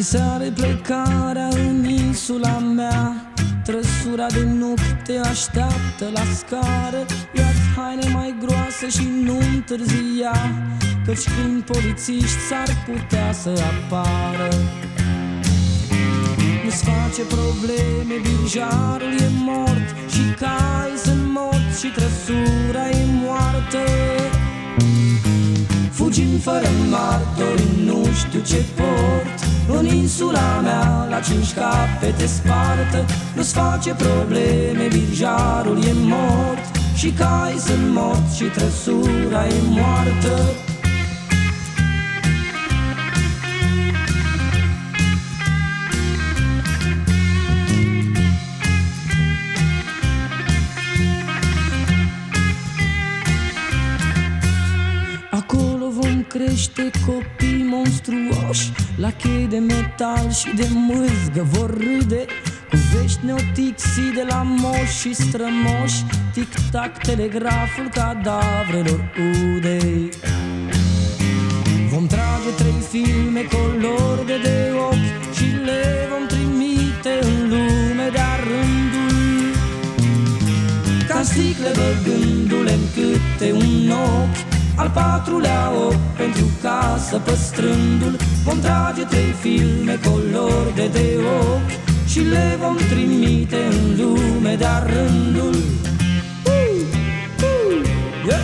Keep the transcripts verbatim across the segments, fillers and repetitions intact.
Diseară plecarea în insula mea, trăsura de nuc te așteaptă la scară. Ia-ți haine mai groase și nu întârzia, căci când polițiști s-ar putea să apară. Nu-ți face probleme, birjarul e mort și cai sunt morți și trăsura e moartă. Fugim fără martori, nu știu ce port, în insula mea la cinci capete spartă. Nu-ți face probleme, birjarul e mort și cai sunt morți și trăsura e moartă. Acolo vom crește copii monstruoși, la chei de metal și de mâzgă vor râde, cu vești neotixii de la moși și strămoși, tic-tac telegraful cadavrelor udei. Vom trage trei filme color de de ochi și le vom trimite în lume de-a rândul, ca sticle băgându-le în câte un ochi, al patrulea ochi pentru casă păstrându-l. Vom trage trei filme color de de ochi și le vom trimite în lume de-a rândul. uh, uh, yeah.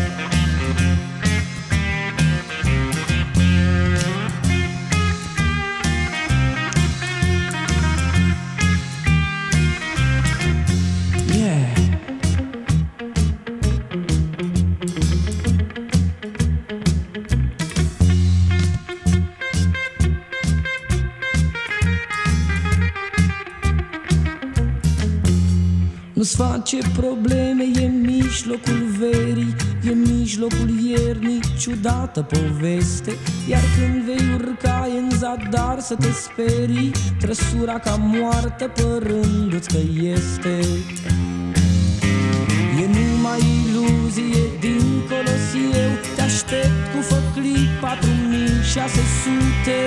Nu-ți face probleme, e mijlocul verii, e mijlocul iernii, ciudată poveste. Iar când vei urca în zadar să te sperii, trăsura ca moartă părându-ți că este. E numai iluzie, dincolo-s eu, te aștept cu făclii patru mii șase sute.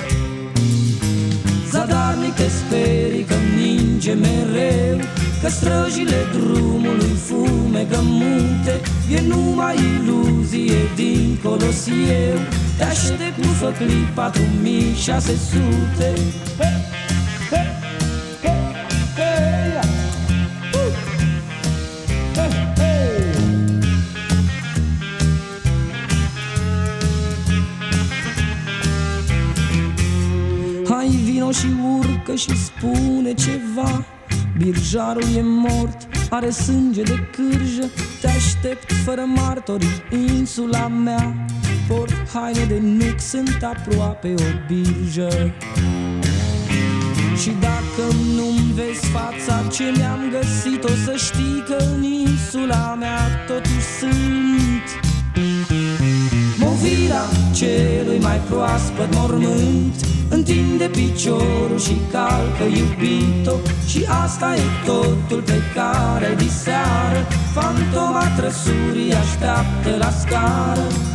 Zadarnic te sperii că ninge mereu, că străjile drumului fumegă munte. E numai iluzie, dincolo-s eu, te aștept cu făclii patru mii șase sute. Hey, hey, hey, hey, uh. hey, hey. Hai vino și urcă și spune ceva, birjarul e mort, are sânge de cârjă. Te aștept fără martori, insula mea, port haine de nuc, sunt aproape o birjă. Și dacă nu-mi vezi fața ce mi-am găsit, o să știi că în insula mea totuși sunt movira celui mai proaspăt mormânt. Întinde piciorul și calcă iubito, și asta e totul pe care diseară fantoma trăsurii așteaptă la scară.